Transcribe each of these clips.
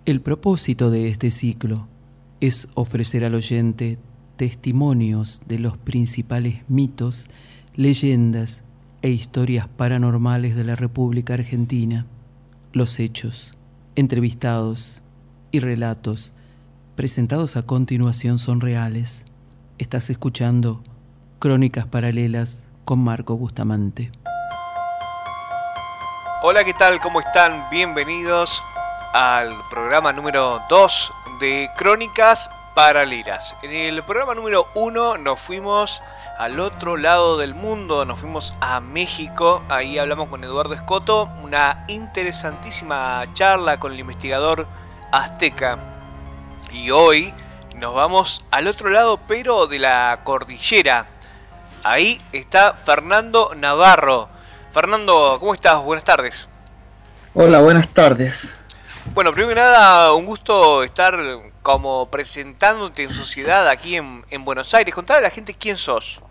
El propósito de este ciclo es ofrecer al oyente testimonios de los principales mitos, leyendas e historias paranormales de la República Argentina. Los hechos, entrevistados y relatos presentados a continuación son reales. Estás escuchando Crónicas Paralelas con Marco Bustamante. Hola, ¿qué tal? ¿Cómo están? Bienvenidos al programa número 2 de Crónicas Paralelas. En el programa número 1 nos fuimos al otro lado del mundo, nos fuimos a México. Ahí hablamos con Eduardo Escoto, una interesantísima charla con el investigador azteca. Y hoy nos vamos al otro lado, pero de la cordillera. Ahí está Fernando Navarro. Fernando, ¿cómo estás? Buenas tardes. Hola, buenas tardes. Bueno, primero que nada, un gusto estar como presentándote en sociedad aquí en Buenos Aires. Contale a la gente quién sos.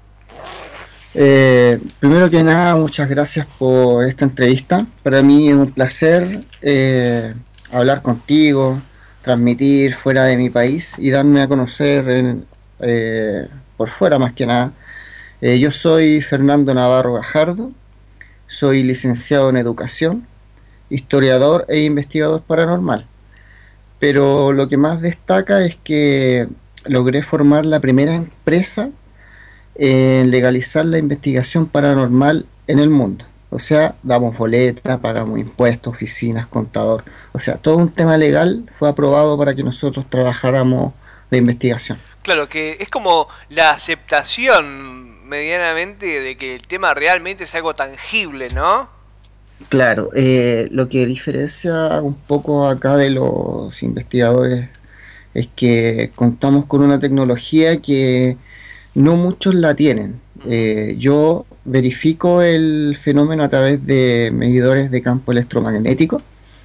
Primero que nada, muchas gracias por esta entrevista. Para mí es un placer hablar contigo, transmitir fuera de mi país y darme a conocer por fuera más que nada. Yo soy Fernando Navarro Gajardo, soy licenciado en educación, historiador e investigador paranormal. Pero lo que más destaca es que logré formar la primera empresa en legalizar la investigación paranormal en el mundo. O sea, damos boletas, pagamos impuestos, oficinas, contador. O sea, todo un tema legal fue aprobado para que nosotros trabajáramos de investigación. Claro, que es como la aceptación medianamente de que el tema realmente es algo tangible, ¿no? Claro, lo que diferencia un poco acá de los investigadores es que contamos con una tecnología que no muchos la tienen. Yo verifico el fenómeno a través de medidores de campo electromagnético.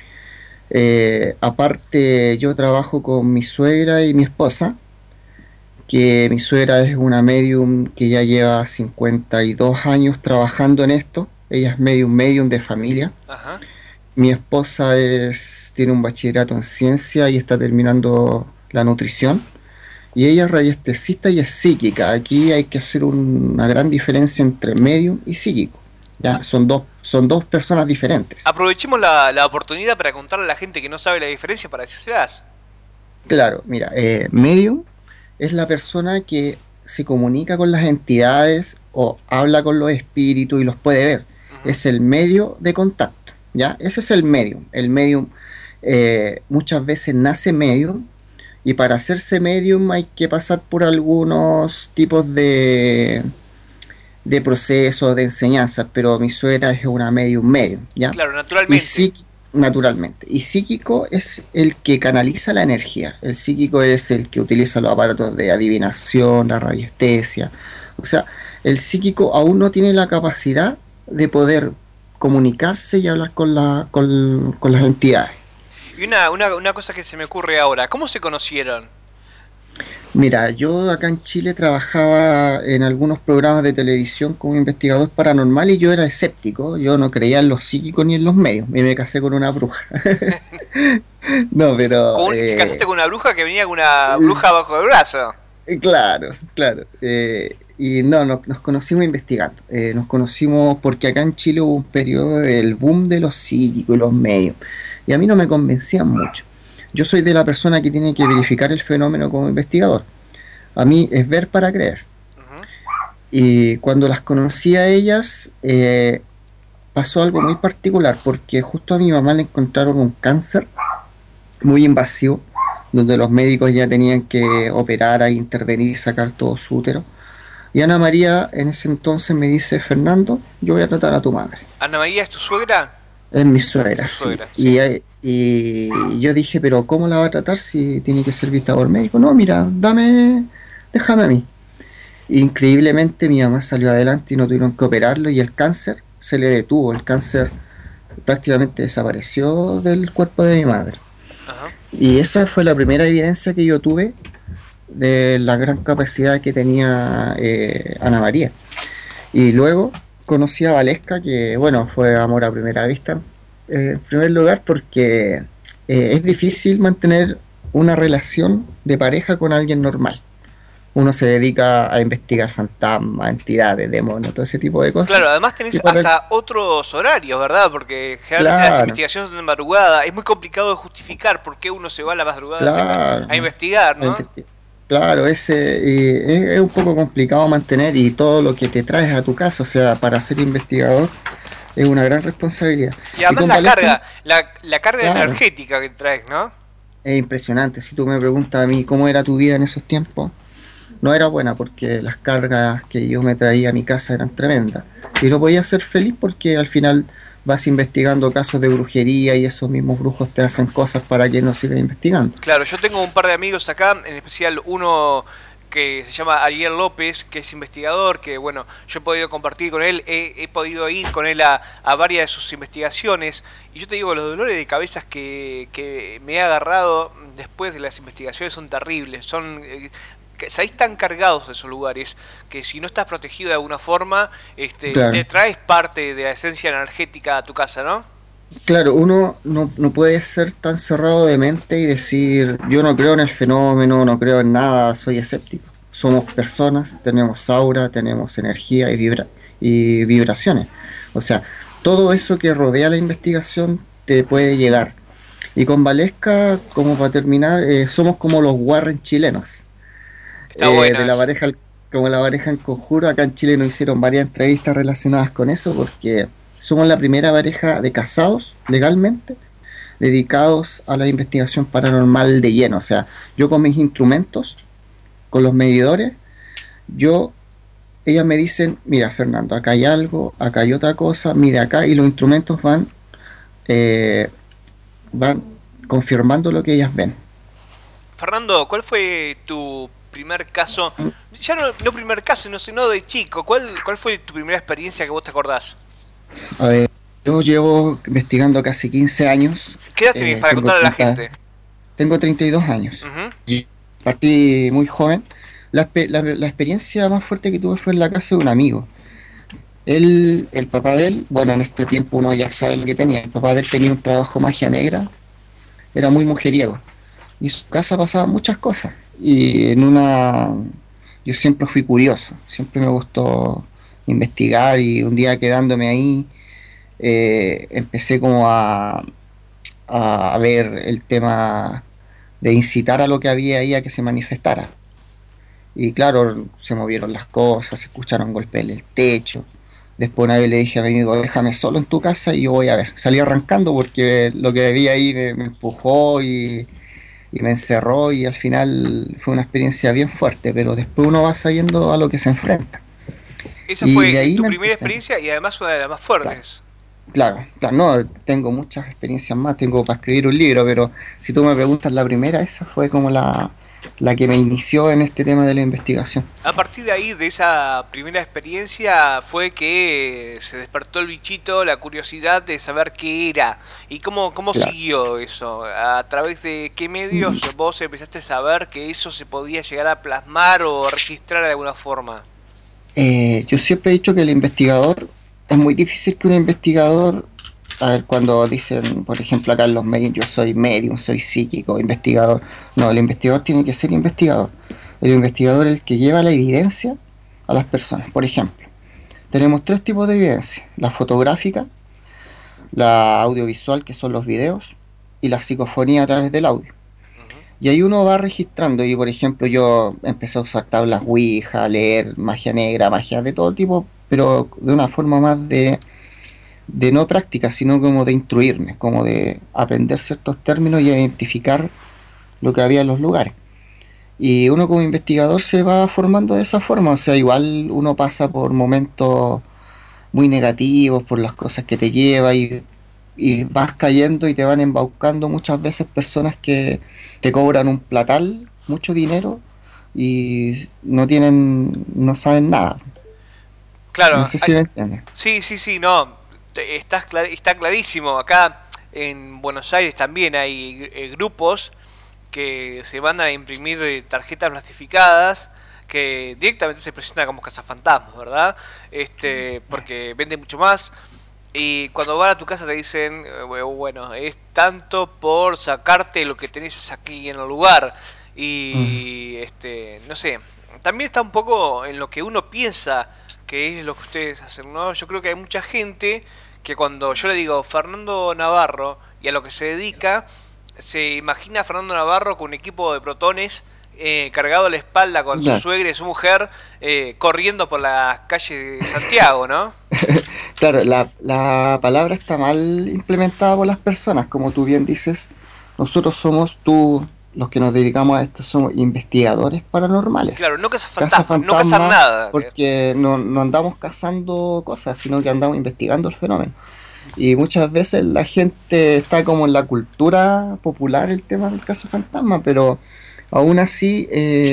Aparte, yo trabajo con mi suegra y mi esposa, que mi suegra es una medium que ya lleva 52 años trabajando en esto. Ella es medium de familia. Ajá. Mi esposa tiene un bachillerato en ciencia y está terminando la nutrición. Y ella es radiestesista y es psíquica. Aquí hay que hacer una gran diferencia entre medium y psíquico. ¿Ya? Son dos personas diferentes. Aprovechemos la oportunidad para contarle a la gente que no sabe la diferencia para decírselas. Claro, mira, medium es la persona que se comunica con las entidades o habla con los espíritus y los puede ver. Es el medio de contacto, ¿ya? Ese es el medium. El medium muchas veces nace medium y para hacerse medium hay que pasar por algunos tipos de procesos, de enseñanzas, pero mi suegra es una medium, ¿ya? Claro, naturalmente. Naturalmente. Y psíquico es el que canaliza la energía. El psíquico es el que utiliza los aparatos de adivinación, la radiestesia. O sea, el psíquico aún no tiene la capacidad de poder comunicarse y hablar con las entidades. Y una cosa que se me ocurre ahora, ¿cómo se conocieron? Mira, yo acá en Chile trabajaba en algunos programas de televisión como investigador paranormal y yo era escéptico, yo no creía en los psíquicos ni en los medios, y me casé con una bruja. No, pero... ¿Te casaste con una bruja que venía con una bruja bajo el brazo? Claro. Y no, nos conocimos investigando. Nos conocimos porque acá en Chile hubo un periodo del boom de los psíquicos y los medios. Y a mí no me convencían mucho. Yo soy de la persona que tiene que verificar el fenómeno como investigador. A mí es ver para creer. Y cuando las conocí a ellas, pasó algo muy particular, porque justo a mi mamá le encontraron un cáncer muy invasivo, donde los médicos ya tenían que operar, a intervenir y sacar todo su útero. Y Ana María en ese entonces me dice: Fernando, yo voy a tratar a tu madre. ¿Ana María es tu suegra? Es mi suegra, sí. Sí. Y yo dije, pero ¿cómo la va a tratar si tiene que ser vista por médico? No, mira, déjame a mí. Increíblemente mi mamá salió adelante y no tuvieron que operarlo y el cáncer se le detuvo. El cáncer prácticamente desapareció del cuerpo de mi madre. Ajá. Y esa fue la primera evidencia que yo tuve de la gran capacidad que tenía Ana María. Y luego conocí a Valesca, que bueno, fue amor a primera vista. En primer lugar porque es difícil mantener una relación de pareja con alguien normal. Uno se dedica a investigar fantasmas, entidades, demonios, todo ese tipo de cosas. Claro, además Y tenés para el- hasta otros horarios, ¿verdad? Porque generalmente las claro, investigaciones son de madrugada. Es muy complicado de justificar por qué uno se va a la madrugada a claro, investigar, a ¿no? claro, es un poco complicado mantener y todo lo que te traes a tu casa, o sea, para ser investigador es una gran responsabilidad. Y Y además con la Valesca, carga, la carga claro, energética que traes, ¿no? es impresionante. Si tú me preguntas a mí cómo era tu vida en esos tiempos, no era buena porque las cargas que yo me traía a mi casa eran tremendas. Y no podía ser feliz porque al final vas investigando casos de brujería y esos mismos brujos te hacen cosas para que no sigas investigando. Claro, yo tengo un par de amigos acá, en especial uno que se llama Ariel López, que es investigador, que bueno, yo he podido compartir con él, he podido ir con él a varias de sus investigaciones, y yo te digo, los dolores de cabezas que me he agarrado después de las investigaciones son terribles, son... salís tan cargados de esos lugares que si no estás protegido de alguna forma, te Claro, traes parte de la esencia energética a tu casa, ¿no? claro, uno no puede ser tan cerrado de mente y decir, yo no creo en el fenómeno, no creo en nada, soy escéptico. Somos personas, tenemos aura, tenemos energía y vibraciones. O sea, todo eso que rodea la investigación te puede llegar. Y con Valesca, como para terminar, somos como los Warren chilenos. Está bueno De la eso. pareja, como la pareja en conjuro, acá en Chile nos hicieron varias entrevistas relacionadas con eso, porque somos la primera pareja de casados legalmente dedicados a la investigación paranormal de lleno. O sea, yo con mis instrumentos, con los medidores, yo, ellas me dicen, mira Fernando, acá hay algo, acá hay otra cosa, mide acá, y los instrumentos eh, van confirmando lo que ellas ven. Fernando, ¿cuál fue tu primer caso? Ya no primer caso, sino de chico. ¿Cuál fue tu primera experiencia que vos te acordás? A ver, yo llevo investigando casi 15 años, ¿Qué edad tenés para tengo contarle a la 30, gente? tengo 32 años. Ujú. Y partí muy joven. La experiencia más fuerte que tuve fue en la casa de un amigo. Él, el papá de él, bueno, en este tiempo uno ya sabe lo que tenía. El papá de él tenía un trabajo magia negra, era muy mujeriego. Y en su casa pasaban muchas cosas. Y en una, yo siempre fui curioso, siempre me gustó investigar y un día quedándome ahí, empecé como a ver el tema de incitar a lo que había ahí a que se manifestara. Y claro, se movieron las cosas, se escucharon golpes en el techo. Después una vez le dije a mi amigo, déjame solo en tu casa y yo voy a ver. Salí arrancando porque lo que debía ahí me empujó y me encerró y al final fue una experiencia bien fuerte, pero después uno va sabiendo a lo que se enfrenta. Esa Y de fue ahí tu me primera empecé. experiencia y además una de las más Claro, fuertes. claro, no, tengo muchas experiencias más, tengo para escribir un libro, pero si tú me preguntas la primera, esa fue como la que me inició en este tema de la investigación. A partir de ahí, de esa primera experiencia, fue que se despertó el bichito, la curiosidad de saber qué era. ¿Y cómo Claro. siguió eso? ¿A través de qué medios vos empezaste a saber que eso se podía llegar a plasmar o registrar de alguna forma? Yo siempre he dicho que el investigador, es muy difícil que un investigador, a ver, cuando dicen, por ejemplo, acá en los medios, yo soy medium, soy psíquico, investigador. No, el investigador tiene que ser investigador. El investigador es el que lleva la evidencia a las personas. Por ejemplo, tenemos tres tipos de evidencia: la fotográfica, la audiovisual, que son los videos, y la psicofonía a través del audio. Ujú. Y ahí uno va registrando, y por ejemplo yo empecé a usar tablas Ouija, a leer magia negra, magia de todo tipo, pero de una forma más de no práctica, sino como de instruirme, como de aprender ciertos términos y identificar lo que había en los lugares. Y uno como investigador se va formando de esa forma, o sea, igual uno pasa por momentos muy negativos, por las cosas que te lleva y vas cayendo y te van embaucando muchas veces personas que te cobran un platal, mucho dinero y no saben nada. No Claro, sé si me entiendes. sí, sí, sí, no, está clarísimo. Acá en Buenos Aires también hay grupos que se mandan a imprimir tarjetas plastificadas que directamente se presentan como cazafantasmas, ¿verdad? Porque vende mucho más. Y cuando van a tu casa te dicen, bueno, es tanto por sacarte lo que tenés aquí en el lugar. Mm. Y, no sé, también está un poco en lo que uno piensa que es lo que ustedes hacen, ¿no? Yo creo que hay mucha gente que cuando yo le digo Fernando Navarro y a lo que se dedica, se imagina a Fernando Navarro con un equipo de protones cargado a la espalda con su Claro, suegra y su mujer corriendo por las calles de Santiago, ¿no? claro, la palabra está mal implementada por las personas, como tú bien dices. Nosotros somos, los que nos dedicamos a esto, somos investigadores paranormales. Claro, no cazar Caza fantasmas, no cazar fantasmas nada. porque no andamos cazando cosas, sino que andamos investigando el fenómeno. Y muchas veces la gente está como en la cultura popular el tema del cazafantasma, pero aún así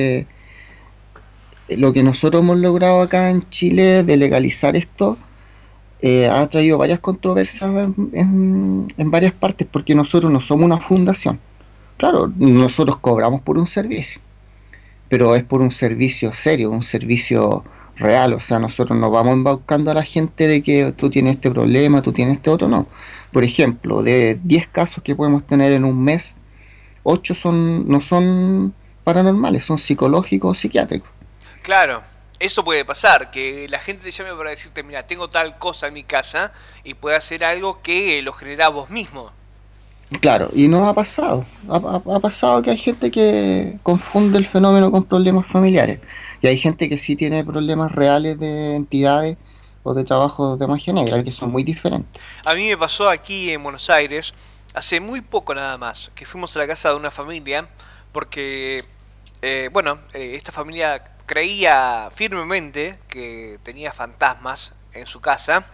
lo que nosotros hemos logrado acá en Chile de legalizar esto ha traído varias controversias en varias partes porque nosotros no somos una fundación. Claro, nosotros cobramos por un servicio, pero es por un servicio serio, un servicio real. O sea, nosotros no vamos embaucando a la gente de que tú tienes este problema, tú tienes este otro, no. Por ejemplo, de 10 casos que podemos tener en un mes, 8 no son paranormales, son psicológicos o psiquiátricos. Claro, eso puede pasar, que la gente te llame para decirte, mira, tengo tal cosa en mi casa y puede hacer algo que lo genera vos mismo. Claro, y no ha pasado. Ha pasado que hay gente que confunde el fenómeno con problemas familiares. Y hay gente que sí tiene problemas reales de entidades o de trabajos de magia negra, que son muy diferentes. A mí me pasó aquí en Buenos Aires, hace muy poco nada más, que fuimos a la casa de una familia, porque, esta familia creía firmemente que tenía fantasmas en su casa.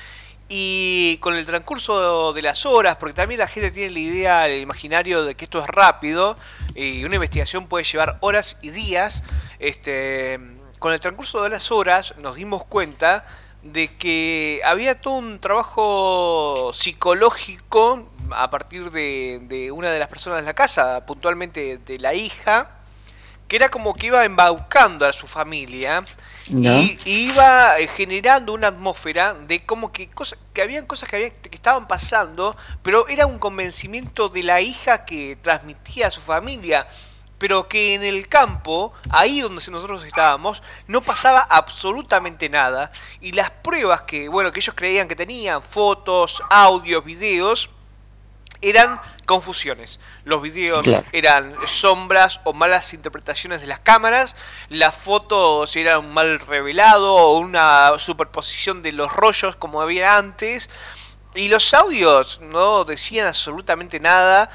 Y con el transcurso de las horas, porque también la gente tiene la idea, el imaginario de que esto es rápido y una investigación puede llevar horas y días, con el transcurso de las horas nos dimos cuenta de que había todo un trabajo psicológico a partir de una de las personas de la casa, puntualmente de la hija, que era como que iba embaucando a su familia ¿Ya? y iba generando una atmósfera de como que habían cosas que estaban pasando, pero era un convencimiento de la hija que transmitía a su familia, pero que en el campo, ahí donde nosotros estábamos, no pasaba absolutamente nada, y las pruebas que ellos creían que tenían, fotos, audios, videos, eran confusiones. Los videos Claro. eran sombras o malas interpretaciones de las cámaras, las fotos eran mal revelado o una superposición de los rollos como había antes. Y los audios no decían absolutamente nada,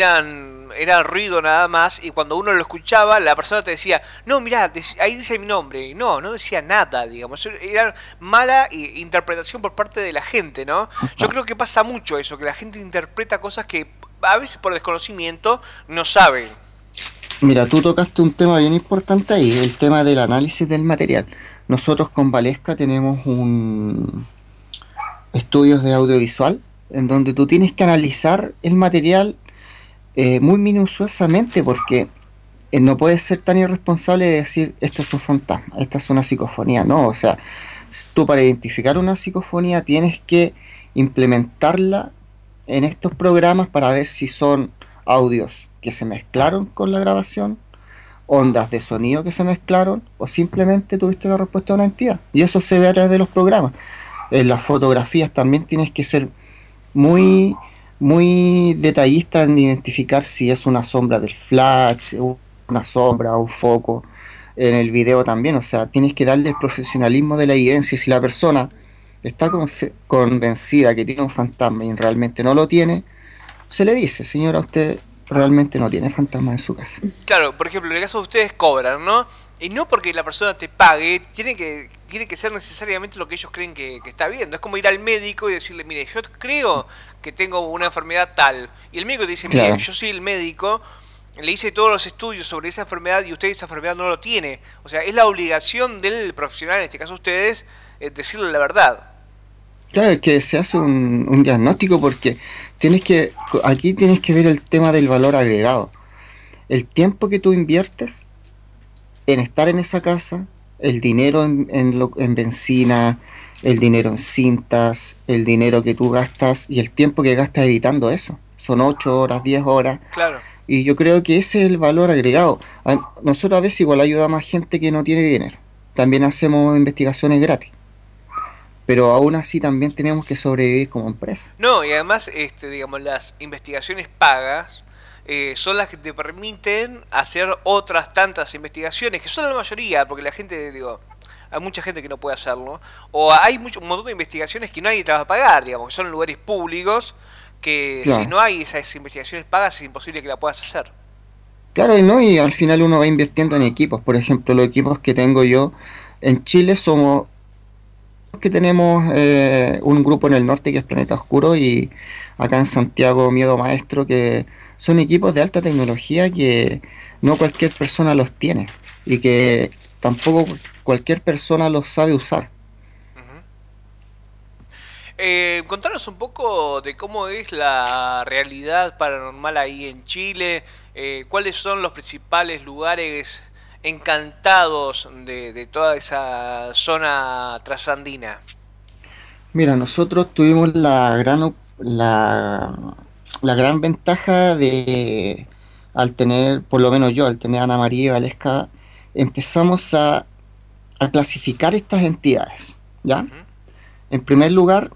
eran ruido nada más, y cuando uno lo escuchaba, la persona te decía, no, mirá, ahí dice mi nombre. Y no decía nada, digamos. Era mala interpretación por parte de la gente, ¿no? Yo Ajá. creo que pasa mucho eso, que la gente interpreta cosas que a veces por desconocimiento no saben. Mira, tú tocaste un tema bien importante ahí, el tema del análisis del material. Nosotros con Valesca tenemos un estudios de audiovisual en donde tú tienes que analizar el material muy minuciosamente porque no puedes ser tan irresponsable de decir esto es un fantasma, esta es una psicofonía, no, o sea, tú para identificar una psicofonía tienes que implementarla en estos programas para ver si son audios que se mezclaron con la grabación, ondas de sonido que se mezclaron o simplemente tuviste la respuesta de una entidad. Y eso se ve a través de los programas. En las fotografías también tienes que ser muy, muy detallista en identificar si es una sombra del flash, una sombra, un foco. En el video también, o sea, tienes que darle el profesionalismo de la evidencia. Si la persona está convencida que tiene un fantasma y realmente no lo tiene, se le dice, señora, usted realmente no tiene fantasma en su casa. Claro, por ejemplo, en el caso de ustedes cobran, ¿no? Y no porque la persona te pague, tiene que ser necesariamente lo que ellos creen que está viendo. Es como ir al médico y decirle, mire, yo creo que tengo una enfermedad tal. Y el médico te dice, mire, Claro. yo soy el médico, le hice todos los estudios sobre esa enfermedad y usted esa enfermedad no lo tiene. O sea, es la obligación del profesional, en este caso ustedes, decirle la verdad. Claro, es que se hace un diagnóstico porque aquí tienes que ver el tema del valor agregado. El tiempo que tú inviertes en estar en esa casa, el dinero en benzina, el dinero en cintas, el dinero que tú gastas y el tiempo que gastas editando eso. Son 8 horas, 10 horas. Claro. Y yo creo que ese es el valor agregado. Nosotros a veces igual ayudamos a gente que no tiene dinero. También hacemos investigaciones gratis. Pero aún así también tenemos que sobrevivir como empresa. No, y además, digamos, las investigaciones pagas son las que te permiten hacer otras tantas investigaciones, que son la mayoría, porque la gente, digo, hay mucha gente que no puede hacerlo, o hay un montón de investigaciones que nadie te va a pagar, digamos, que son lugares públicos, que si Claro, no hay esas investigaciones pagas es imposible que la puedas hacer. claro, y no, y al final uno va invirtiendo en equipos. Por ejemplo, los equipos que tengo yo en Chile somos que tenemos un grupo en el norte que es Planeta Oscuro y acá en Santiago Miedo Maestro, que son equipos de alta tecnología que no cualquier persona los tiene y que tampoco cualquier persona los sabe usar. Ujú. Contanos un poco de cómo es la realidad paranormal ahí en Chile, cuáles son los principales lugares encantados de toda esa zona trasandina. Mira, nosotros tuvimos la gran ventaja de, al tener, por lo menos yo, al tener a Ana María y Valesca, empezamos a clasificar estas entidades, ¿ya? Ujú. En primer lugar,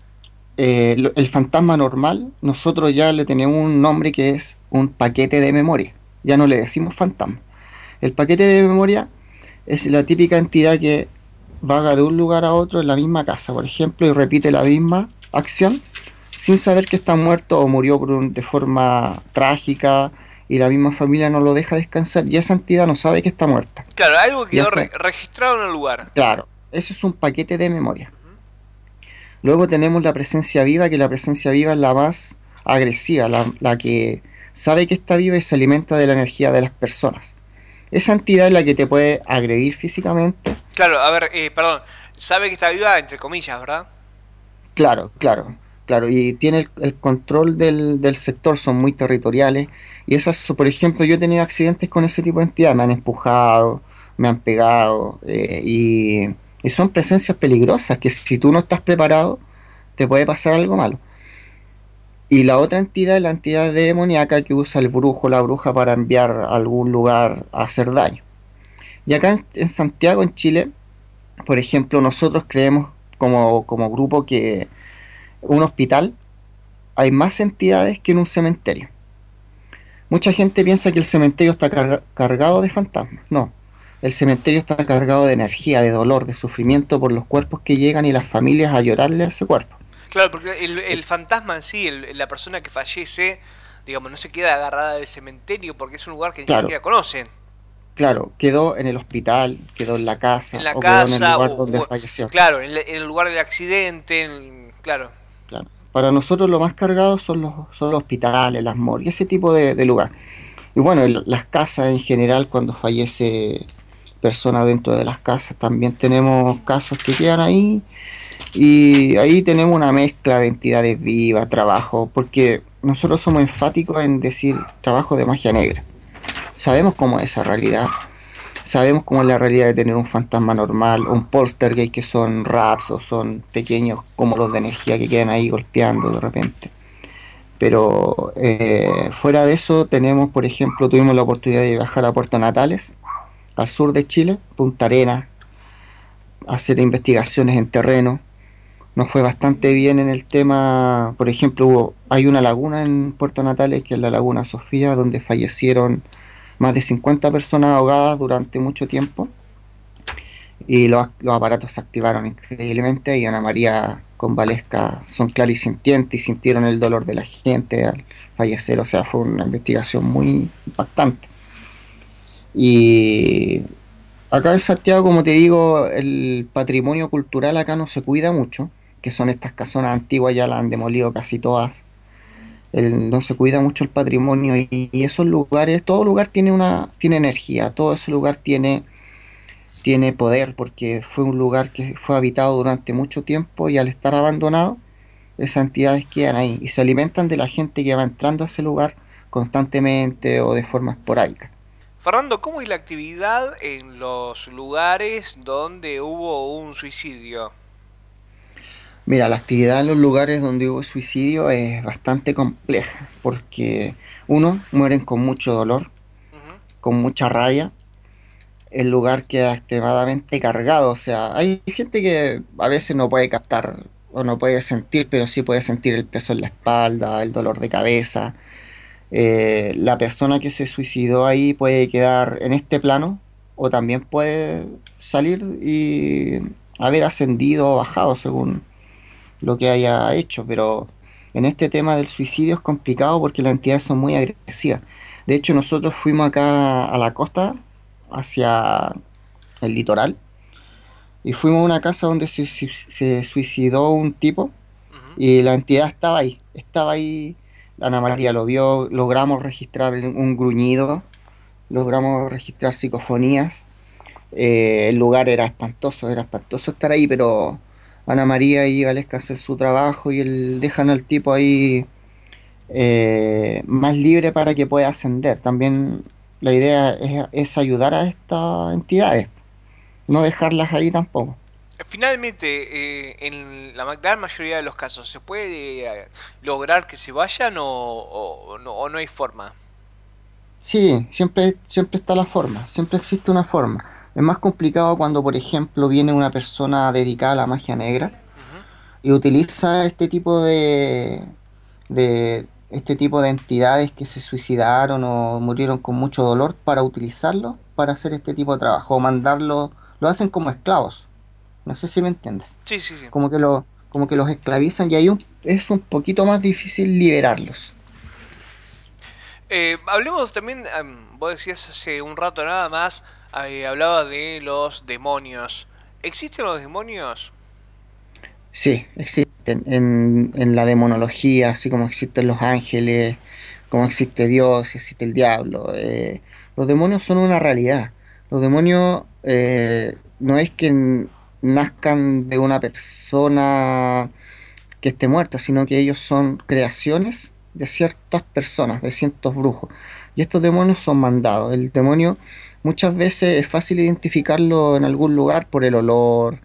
el fantasma normal, nosotros ya le tenemos un nombre que es un paquete de memoria. Ya no le decimos fantasma. El paquete de memoria es la típica entidad que vaga de un lugar a otro en la misma casa, por ejemplo, y repite la misma acción sin saber que está muerto o murió de forma trágica y la misma familia no lo deja descansar y esa entidad no sabe que está muerta. Claro, algo que Ya quedó sea, registrado en el lugar. claro, eso es un paquete de memoria. Ujú. Luego tenemos la presencia viva, que la presencia viva es la más agresiva, la que sabe que está viva y se alimenta de la energía de las personas. Esa entidad es la que te puede agredir físicamente. Claro, a ver, perdón, sabe que está viva entre comillas, ¿verdad? Claro, claro, claro. Y tiene el control del sector, son muy territoriales. Y esas, por ejemplo, yo he tenido accidentes con ese tipo de entidades, me han empujado, me han pegado, y son presencias peligrosas que si tú no estás preparado, te puede pasar algo malo. Y la otra entidad es la entidad demoníaca que usa el brujo o la bruja para enviar a algún lugar a hacer daño. Y acá en Santiago, en Chile, por ejemplo, nosotros creemos como grupo que un hospital hay más entidades que en un cementerio. Mucha gente piensa que el cementerio está cargado de fantasmas. No, el cementerio está cargado de energía, de dolor, de sufrimiento por los cuerpos que llegan y las familias a llorarle a ese cuerpo. Claro, porque el fantasma en sí, la persona que fallece, digamos, no se queda agarrada del cementerio porque es un lugar que ni Claro, siquiera conocen. claro, quedó en el hospital, quedó en la En casa la o quedó en el casa, lugar donde falleció. claro, en el lugar del accidente, claro. Claro. Para nosotros lo más cargado son los hospitales, las morgues, ese tipo de lugar. Y bueno, las casas en general, cuando fallece personas dentro de las casas, también tenemos casos que quedan ahí. Y ahí tenemos una mezcla de entidades vivas, trabajo, porque nosotros somos enfáticos en decir trabajo de magia negra. Sabemos cómo es esa realidad, sabemos cómo es la realidad de tener un fantasma normal, un poltergeist que son raps o son pequeños como los de energía que quedan ahí golpeando de repente. Pero fuera de eso tenemos, por ejemplo, tuvimos la oportunidad de viajar a Puerto Natales, al sur de Chile, Punta Arenas, hacer investigaciones en terreno. Nos fue bastante bien en el tema, por ejemplo, hay una laguna en Puerto Natales, que es la Laguna Sofía, donde fallecieron más de 50 personas ahogadas durante mucho tiempo y los aparatos se activaron increíblemente y Ana María con Valesca son clarisintientes y sintieron el dolor de la gente al fallecer, o sea, fue una investigación muy impactante. Y acá en Santiago, como te digo, el patrimonio cultural acá no se cuida mucho, que son estas casonas antiguas, ya las han demolido casi todas. No se cuida mucho el patrimonio y esos lugares, todo lugar tiene energía, todo ese lugar tiene poder porque fue un lugar que fue habitado durante mucho tiempo y al estar abandonado, esas entidades quedan ahí y se alimentan de la gente que va entrando a ese lugar constantemente o de forma esporádica. Fernando, ¿cómo es la actividad en los lugares donde hubo un suicidio? Mira, la actividad en los lugares donde hubo suicidio es bastante compleja, porque uno, mueren con mucho dolor, Ujú. con mucha rabia, el lugar queda extremadamente cargado, o sea, hay gente que a veces no puede captar o no puede sentir, pero sí puede sentir el peso en la espalda, el dolor de cabeza. La persona que se suicidó ahí puede quedar en este plano o también puede salir y haber ascendido o bajado según lo que haya hecho, pero en este tema del suicidio es complicado porque las entidades son muy agresivas. De hecho, nosotros fuimos acá a la costa, hacia el litoral, y fuimos a una casa donde se suicidó un tipo Ujú. y la entidad estaba ahí, la Ana María lo vio, logramos registrar un gruñido, logramos registrar psicofonías. El lugar era espantoso estar ahí, pero Ana María y Valesca hacen su trabajo y dejan al tipo ahí más libre para que pueda ascender. También la idea es ayudar a estas entidades, no dejarlas ahí tampoco. Finalmente, en la gran mayoría de los casos, ¿se puede lograr que se vayan o no hay forma? Sí, siempre está la forma, siempre existe una forma. Es más complicado cuando, por ejemplo, viene una persona dedicada a la magia negra Ujú. y utiliza este tipo de entidades que se suicidaron o murieron con mucho dolor para utilizarlo para hacer este tipo de trabajo o mandarlo, lo hacen como esclavos. No sé si me entiendes. Sí, sí, sí. Como que los esclavizan y ahí es un poquito más difícil liberarlos. Hablemos también, vos decías hace un rato nada más, hablaba de los demonios. ¿Existen los demonios? Sí, existen en la demonología, así como existen los ángeles, como existe Dios, existe el diablo. Los demonios son una realidad. Los demonios no es que nazcan de una persona que esté muerta, sino que ellos son creaciones de ciertas personas, de ciertos brujos. Y estos demonios son mandados. El demonio muchas veces es fácil identificarlo en algún lugar por el olor,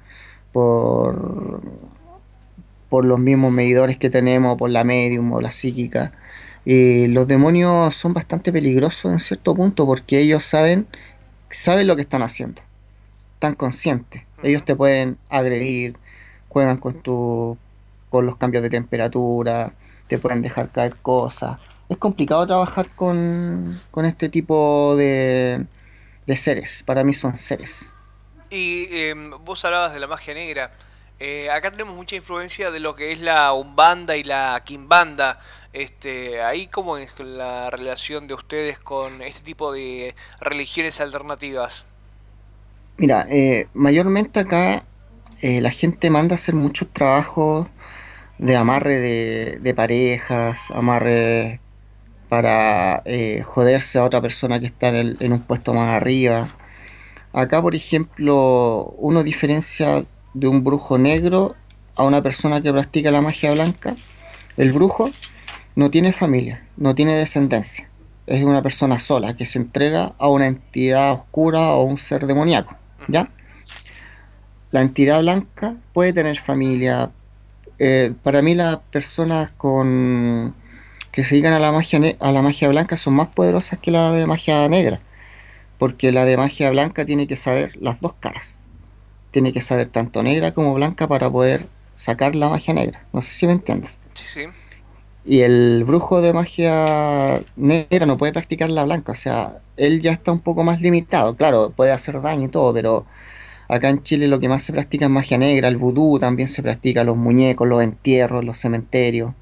por por los mismos medidores que tenemos, por la medium o la psíquica. Y los demonios son bastante peligrosos en cierto punto porque ellos saben lo que están haciendo, están conscientes. Ellos Ujú. te pueden agredir, juegan con los cambios de temperatura, te pueden dejar caer cosas. Es complicado trabajar con este tipo de seres. Para mí son seres. Y vos hablabas de la magia negra. Acá tenemos mucha influencia de lo que es la Umbanda y la Quimbanda. Ahí cómo es la relación de ustedes con este tipo de religiones alternativas. Mira, mayormente acá la gente manda a hacer muchos trabajos de amarre de parejas, amarre para joderse a otra persona que está en un puesto más arriba. Acá, por ejemplo, uno diferencia de un brujo negro a una persona que practica la magia blanca. El brujo no tiene familia, no tiene descendencia. Es una persona sola que se entrega a una entidad oscura o un ser demoníaco, Ujú. ¿ya? La entidad blanca puede tener familia. Para mí las personas que se dedican a a la magia blanca son más poderosas que la de magia negra, porque la de magia blanca tiene que saber las dos caras, tiene que saber tanto negra como blanca para poder sacar la magia negra. No sé si me entiendes. Sí, sí. Y el brujo de magia negra no puede practicar la blanca, o sea, él ya está un poco más limitado. Claro, puede hacer daño y todo, pero acá en Chile lo que más se practica es magia negra, el vudú también se practica, los muñecos, los entierros, los cementerios.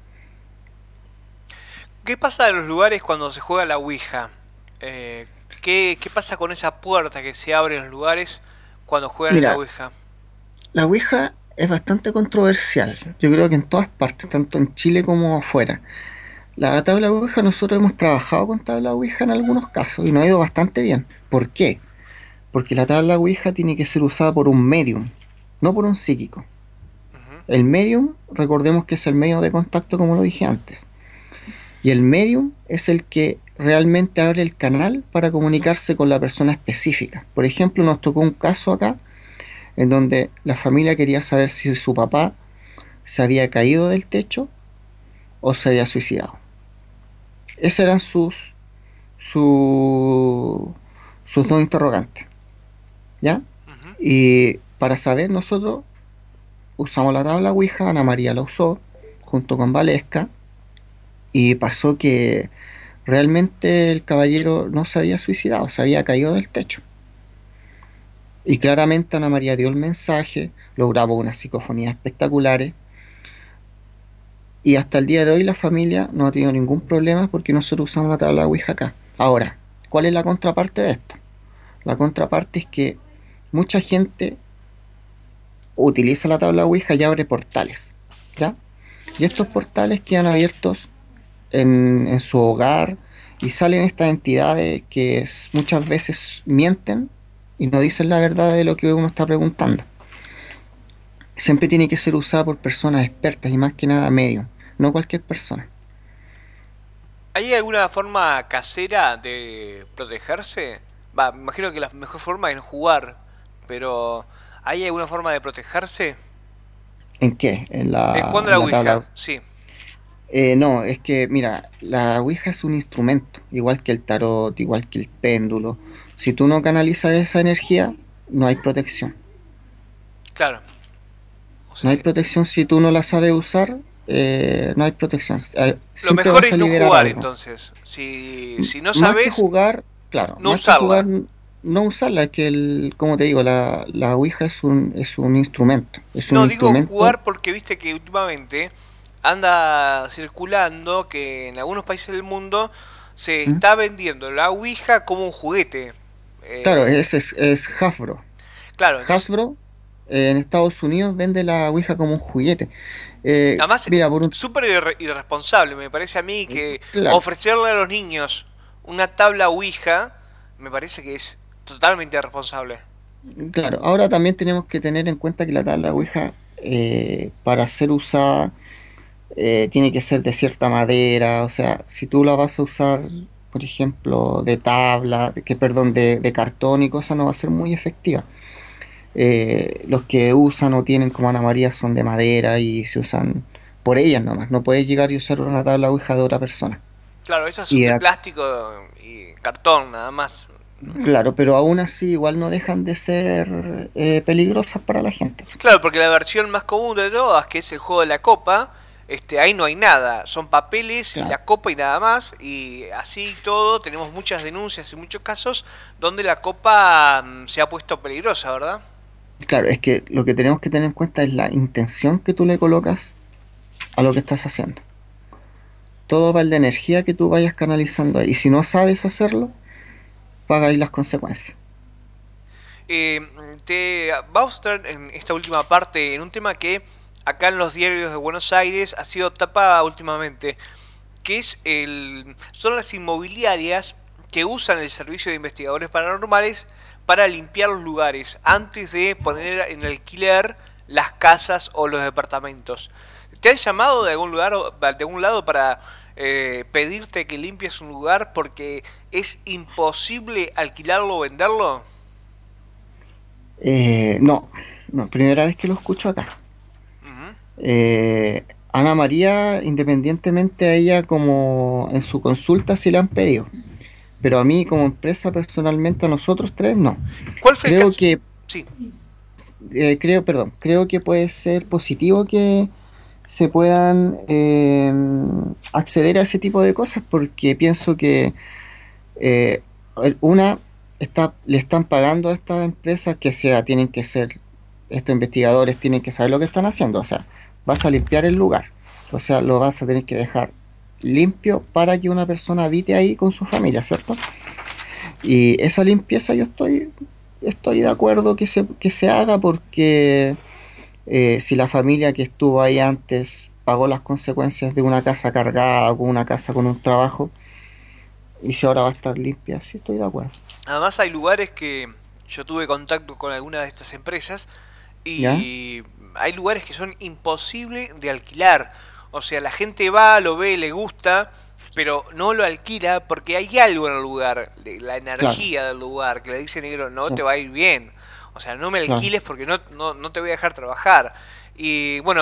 ¿Qué pasa en los lugares cuando se juega la Ouija? Eh, ¿qué pasa con esa puerta que se abre en los lugares cuando juegan en la Mira, Ouija? la Ouija es bastante controversial, yo creo que en todas partes, tanto en Chile como afuera. La tabla Ouija, nosotros hemos trabajado con tabla Ouija en algunos casos y nos ha ido bastante bien. ¿Por qué? Porque la tabla Ouija tiene que ser usada por un medium, no por un psíquico. Ujú. El medium, recordemos que es el medio de contacto como lo dije antes. Y el medium es el que realmente abre el canal para comunicarse con la persona específica. Por ejemplo, nos tocó un caso acá en donde la familia quería saber si su papá se había caído del techo o se había suicidado. Esos eran su- sus dos interrogantes, ¿ya? Ujú. Y para saber, nosotros usamos la tabla Ouija, Ana María la usó junto con Valesca, y pasó que realmente el caballero no se había suicidado, se había caído del techo. Y claramente Ana María dio el mensaje, lo grabó unas psicofonías espectaculares, y hasta el día de hoy la familia no ha tenido ningún problema porque nosotros usamos la tabla Ouija acá. Ahora, ¿cuál es la contraparte de esto? La contraparte es que mucha gente utiliza la tabla Ouija y abre portales, ¿ya? Y estos portales quedan abiertos en su hogar, y salen estas entidades que muchas veces mienten y no dicen la verdad de lo que uno está preguntando. Siempre tiene que ser usada por personas expertas y más que nada medios, no cualquier persona. ¿Hay alguna forma casera de protegerse? Va, me imagino que la mejor forma es no jugar, pero ¿hay alguna forma de protegerse? ¿En qué? Jugando a En la la tabla. Ouija, sí. No, es que, mira, la Ouija es un instrumento, igual que el tarot, igual que el péndulo. Si tú no canalizas esa energía, no hay protección. Claro. O No sea hay que protección si tú no la sabes usar, no hay protección. lo Siempre mejor vas es a no liberar jugar algo. entonces. Si no Más que sabes, jugar, claro, no más que jugar, usarla. no usarla, es que, como te digo, la Ouija es un instrumento. Es un No, digo instrumento. jugar porque viste que últimamente anda circulando que en algunos países del mundo se ¿Mm? está vendiendo la Ouija como un juguete. Claro, Eh, es Hasbro. claro, entonces, Hasbro en Estados Unidos vende la Ouija como un juguete. además, Mira, súper irresponsable me parece a mí que claro, ofrecerle a los niños una tabla Ouija me parece que es totalmente irresponsable. claro. Ahora también tenemos que tener en cuenta que la tabla Ouija, para ser usada, tiene que ser de cierta madera. O sea, si tú la vas a usar, por ejemplo, de tabla, perdón, de cartón y cosas, no va a ser muy efectiva. Los que usan o tienen como Ana María son de madera y se usan por ellas nomás. No puedes llegar y usar una tabla Ouija de otra persona. Claro, esas son Y de plástico y cartón nada más. claro, pero aún así igual no dejan de ser peligrosas para la gente. Claro, porque la versión más común de todas, que es el juego de la copa, ahí no hay nada, son papeles y Claro, la copa y nada más, y así todo tenemos muchas denuncias y muchos casos donde la copa se ha puesto peligrosa, ¿verdad? claro, es que lo que tenemos que tener en cuenta es la intención que tú le colocas a lo que estás haciendo. Todo va en la energía que tú vayas canalizando ahí. Y si no sabes hacerlo, pagáis las consecuencias. Eh, te vamos a entrar en esta última parte en un tema que acá en los diarios de Buenos Aires ha sido tapa últimamente, que es son las inmobiliarias que usan el servicio de investigadores paranormales para limpiar los lugares antes de poner en alquiler las casas o los departamentos. ¿Te han llamado de algún lugar o de algún lado para pedirte que limpies un lugar porque es imposible alquilarlo o venderlo? No, no, primera vez que lo escucho acá. Ujú. Ana María, independientemente a ella como en su consulta sí le han pedido, pero a mí como empresa personalmente, a nosotros tres, no. ¿Cuál fue el Creo caso? que, Sí. creo que puede ser positivo que se puedan acceder a ese tipo de cosas, porque pienso que eh, una, le están pagando a estas empresas que sea, tienen que ser, estos investigadores tienen que saber lo que están haciendo. O sea, vas a limpiar el lugar, o sea, lo vas a tener que dejar limpio para que una persona habite ahí con su familia, ¿cierto? Y esa limpieza estoy de acuerdo que se haga, porque si la familia que estuvo ahí antes pagó las consecuencias de una casa cargada o con una casa con un trabajo, y si ahora va a estar limpia, sí estoy de acuerdo. Además hay lugares que yo tuve contacto con alguna de estas empresas ¿Ya? y hay lugares que son imposibles de alquilar. O sea, la gente va, lo ve, le gusta, pero no lo alquila porque hay algo en el lugar, la Claro, energía del lugar, que le dice negro, no sí, te va a ir bien. O sea, no me claro. alquiles porque no te voy a dejar trabajar. Y bueno,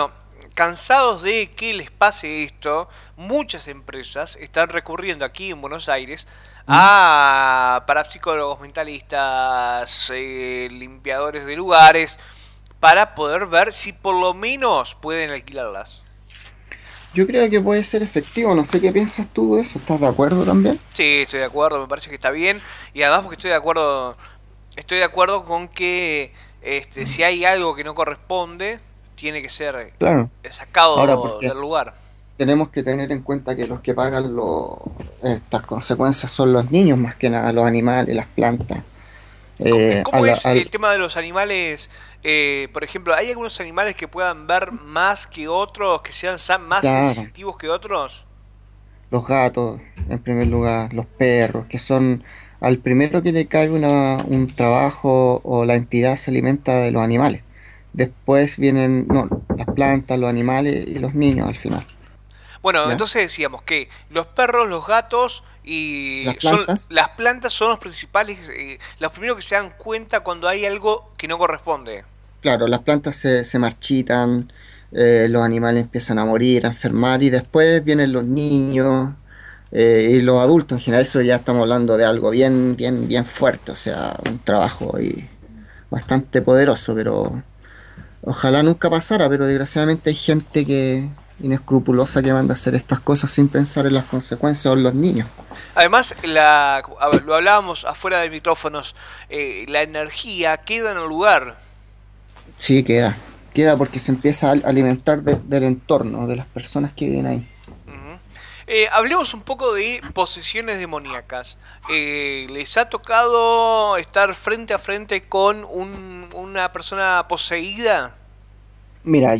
cansados de que les pase esto, muchas empresas están recurriendo aquí en Buenos Aires ¿Mm? a parapsicólogos, mentalistas, limpiadores de lugares, para poder ver si por lo menos pueden alquilarlas. Yo creo que puede ser efectivo, no sé qué piensas tú de eso, ¿estás de acuerdo también? Sí, estoy de acuerdo, me parece que está bien. Y además porque estoy de acuerdo con que si hay algo que no corresponde, tiene que ser Claro. Ahora, sacado porque del lugar. tenemos que tener en cuenta que los que pagan estas consecuencias son los niños más que nada, los animales, las plantas. ¿Cómo es el tema de los animales? Por ejemplo, ¿hay algunos animales que puedan ver más que otros, que sean más Claro, sensitivos que otros? los gatos, en primer lugar, los perros, que son al primero que le cae un trabajo o la entidad se alimenta de los animales. Después vienen, no, las plantas, los animales y los niños al final, Bueno, ¿ya? entonces decíamos que los perros, los gatos y Las plantas, las plantas son los principales, los primeros que se dan cuenta cuando hay algo que no corresponde. claro, las plantas se marchitan, los animales empiezan a morir, a enfermar y después vienen los niños y los adultos en general. Eso ya estamos hablando de algo bien, bien, bien fuerte, o sea, un trabajo y bastante poderoso, pero ojalá nunca pasara, pero desgraciadamente hay gente que inescrupulosa que manda a hacer estas cosas sin pensar en las consecuencias o en los niños. Además, lo hablábamos afuera de micrófonos, la energía queda en el lugar. Sí, queda porque se empieza a alimentar del entorno, de las personas que viven ahí. Ujú. Hablemos un poco de posesiones demoníacas. ¿Les ha tocado estar frente a frente con una persona poseída? Mira,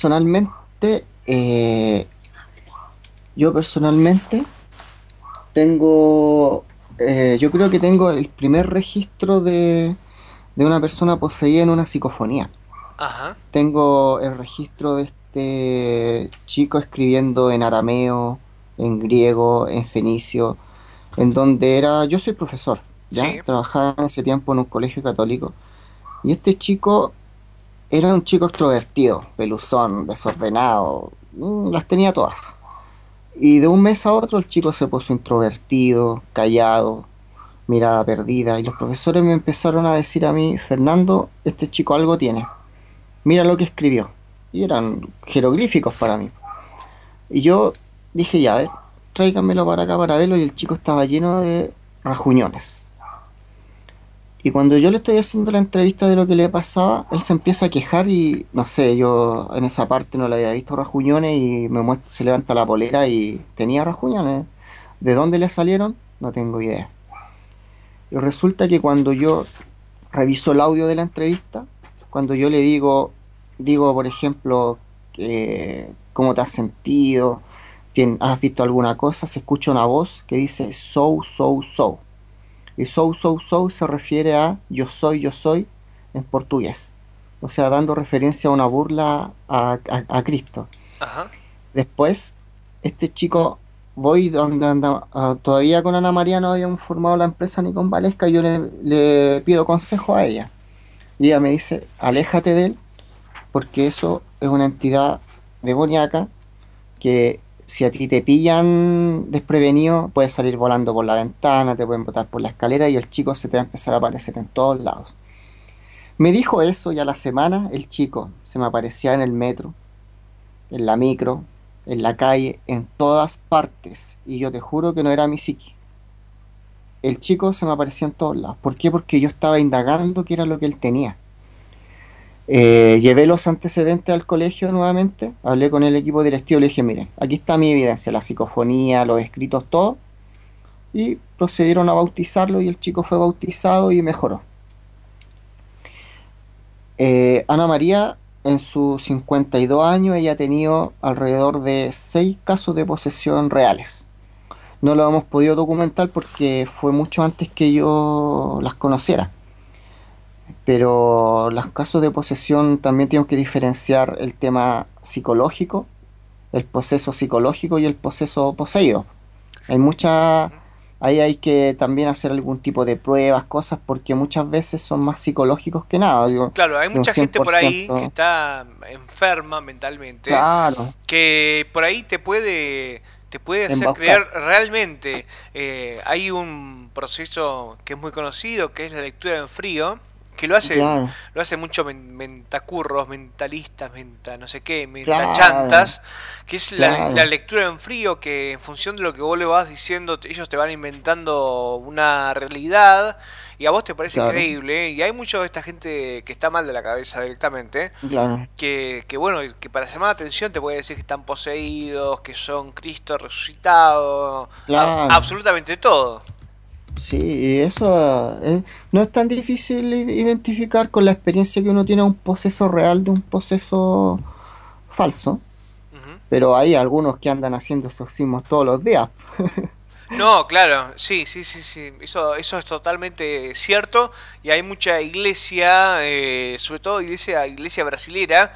yo personalmente tengo, yo creo que tengo el primer registro de una persona poseída en una psicofonía. Ajá, Tengo el registro de este chico escribiendo en arameo, en griego, en fenicio, en donde yo soy profesor, ¿ya? sí. Trabajaba en ese tiempo en un colegio católico. Y este chico era un chico extrovertido, peluzón, desordenado, las tenía todas. Y de un mes a otro el chico se puso introvertido, callado, mirada perdida. Y los profesores me empezaron a decir a mí, Fernando, este chico algo tiene. Mira lo que escribió. Y eran jeroglíficos para mí. Y yo dije, ya, a ver, tráiganmelo para acá para verlo. Y el chico estaba lleno de rajuñones. Y cuando yo le estoy haciendo la entrevista de lo que le pasaba, él se empieza a quejar y no sé, yo en esa parte no le había visto rajuñones y se levanta la polera y tenía rajuñones. ¿De dónde le salieron? No tengo idea. Y resulta que cuando yo reviso el audio de la entrevista, cuando yo le digo por ejemplo, cómo te has sentido, has visto alguna cosa, se escucha una voz que dice so. Y so se refiere a yo soy en portugués. O sea, dando referencia a una burla a Cristo. Ajá. Después, este chico, voy donde anda, todavía con Ana María no habíamos formado la empresa ni con Valesca, yo le pido consejo a ella. Y ella me dice, aléjate de él, porque eso es una entidad demoníaca que si a ti te pillan desprevenido, puedes salir volando por la ventana, te pueden botar por la escalera y el chico se te va a empezar a aparecer en todos lados. Me dijo eso y a la semana el chico se me aparecía en el metro, en la micro, en la calle, en todas partes. Y yo te juro que no era mi psiqui. El chico se me aparecía en todos lados. ¿Por qué? Porque yo estaba indagando qué era lo que él tenía. Llevé los antecedentes al colegio nuevamente, hablé con el equipo directivo y le dije, miren, aquí está mi evidencia, la psicofonía, los escritos, todo, y procedieron a bautizarlo y el chico fue bautizado y mejoró. Ana María, en sus 52 años, ella ha tenido alrededor de 6 casos de posesión reales. No lo hemos podido documentar porque fue mucho antes que yo las conociera. Pero los casos de posesión también tenemos que diferenciar el tema psicológico, el poseso psicológico y el poseso poseído. Hay mucha, Ujú. ahí hay que también hacer algún tipo de pruebas, cosas, porque muchas veces son más psicológicos que nada, digo, Claro, hay de un mucha cien gente por por ahí que ciento está enferma mentalmente, Claro, que por ahí te puede hacer creer embaucar, realmente. Hay un proceso que es muy conocido, que es la lectura en frío, que claro, lo hace mucho mentacurros, mentalistas, no sé qué, claro, mentachantas, que es la claro. lectura en frío, que en función de lo que vos le vas diciendo, ellos te van inventando una realidad y a vos te parece Claro, creíble, y hay mucha de esta gente que está mal de la cabeza directamente, claro, que bueno, que para llamar la atención te puede decir que están poseídos, que son Cristo resucitado, claro. absolutamente todo. Sí, y eso no es tan difícil identificar con la experiencia que uno tiene un proceso real de un proceso falso, Ujú. pero hay algunos que andan haciendo exorcismos todos los días. No, claro, sí, sí, sí, sí, eso es totalmente cierto y hay mucha iglesia, sobre todo iglesia brasilera,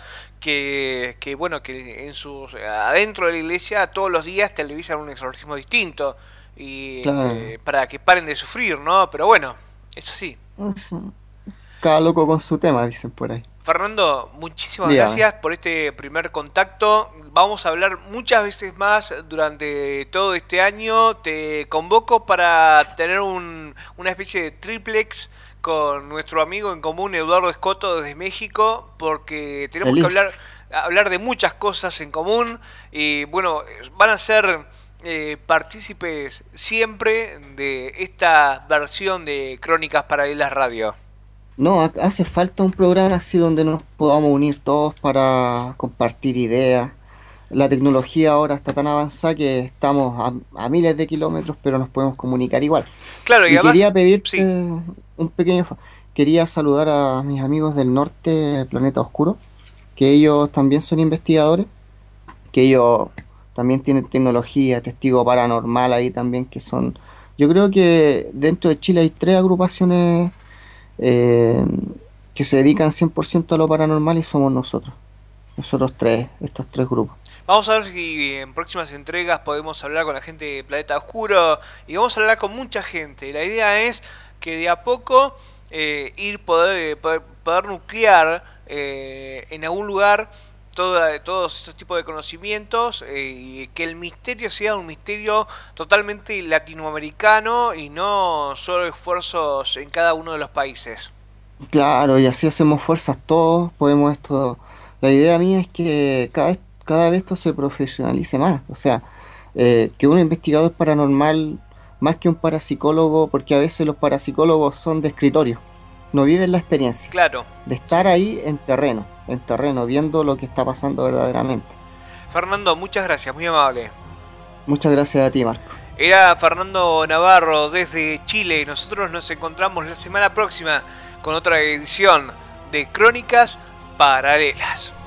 bueno, que en sus, adentro de la iglesia todos los días televisan un exorcismo distinto y Claro, para que paren de sufrir, ¿no? Pero bueno, es así. eso, cada loco con su tema, dicen por ahí. Fernando, muchísimas Dígame. gracias por este primer contacto. Vamos a hablar muchas veces más durante todo este año. Te convoco para tener una especie de triplex con nuestro amigo en común Eduardo Escoto desde México, porque tenemos que Feliz. hablar de muchas cosas en común y bueno, van a ser partícipes siempre de esta versión de Crónicas Paralelas Radio. No, hace falta un programa así donde nos podamos unir todos para compartir ideas. La tecnología ahora está tan avanzada que estamos a miles de kilómetros, pero nos podemos comunicar igual. Claro, y Y además, quería pedirte sí. un quería saludar a mis amigos del norte, Planeta Oscuro, que ellos también son investigadores, que ellos también tienen tecnología, testigo paranormal ahí también, que son, yo creo que dentro de Chile hay tres agrupaciones eh, que se dedican 100% a lo paranormal y somos nosotros tres, estos tres grupos. Vamos a ver si en próximas entregas podemos hablar con la gente de Planeta Oscuro y vamos a hablar con mucha gente. La idea es que de a poco poder nuclear en algún lugar todos estos tipos de conocimientos y que el misterio sea un misterio totalmente latinoamericano y no solo esfuerzos en cada uno de los países. Claro, y así hacemos fuerzas todos, podemos esto. La idea mía es que cada vez esto se profesionalice más, o sea, que un investigador paranormal, más que un parapsicólogo, porque a veces los parapsicólogos son de escritorio, no viven la experiencia, Claro. de estar ahí en terreno, viendo lo que está pasando verdaderamente. Fernando, muchas gracias, muy amable. Muchas gracias a ti, Marco. Era Fernando Navarro desde Chile. Nosotros nos encontramos la semana próxima con otra edición de Crónicas Paralelas.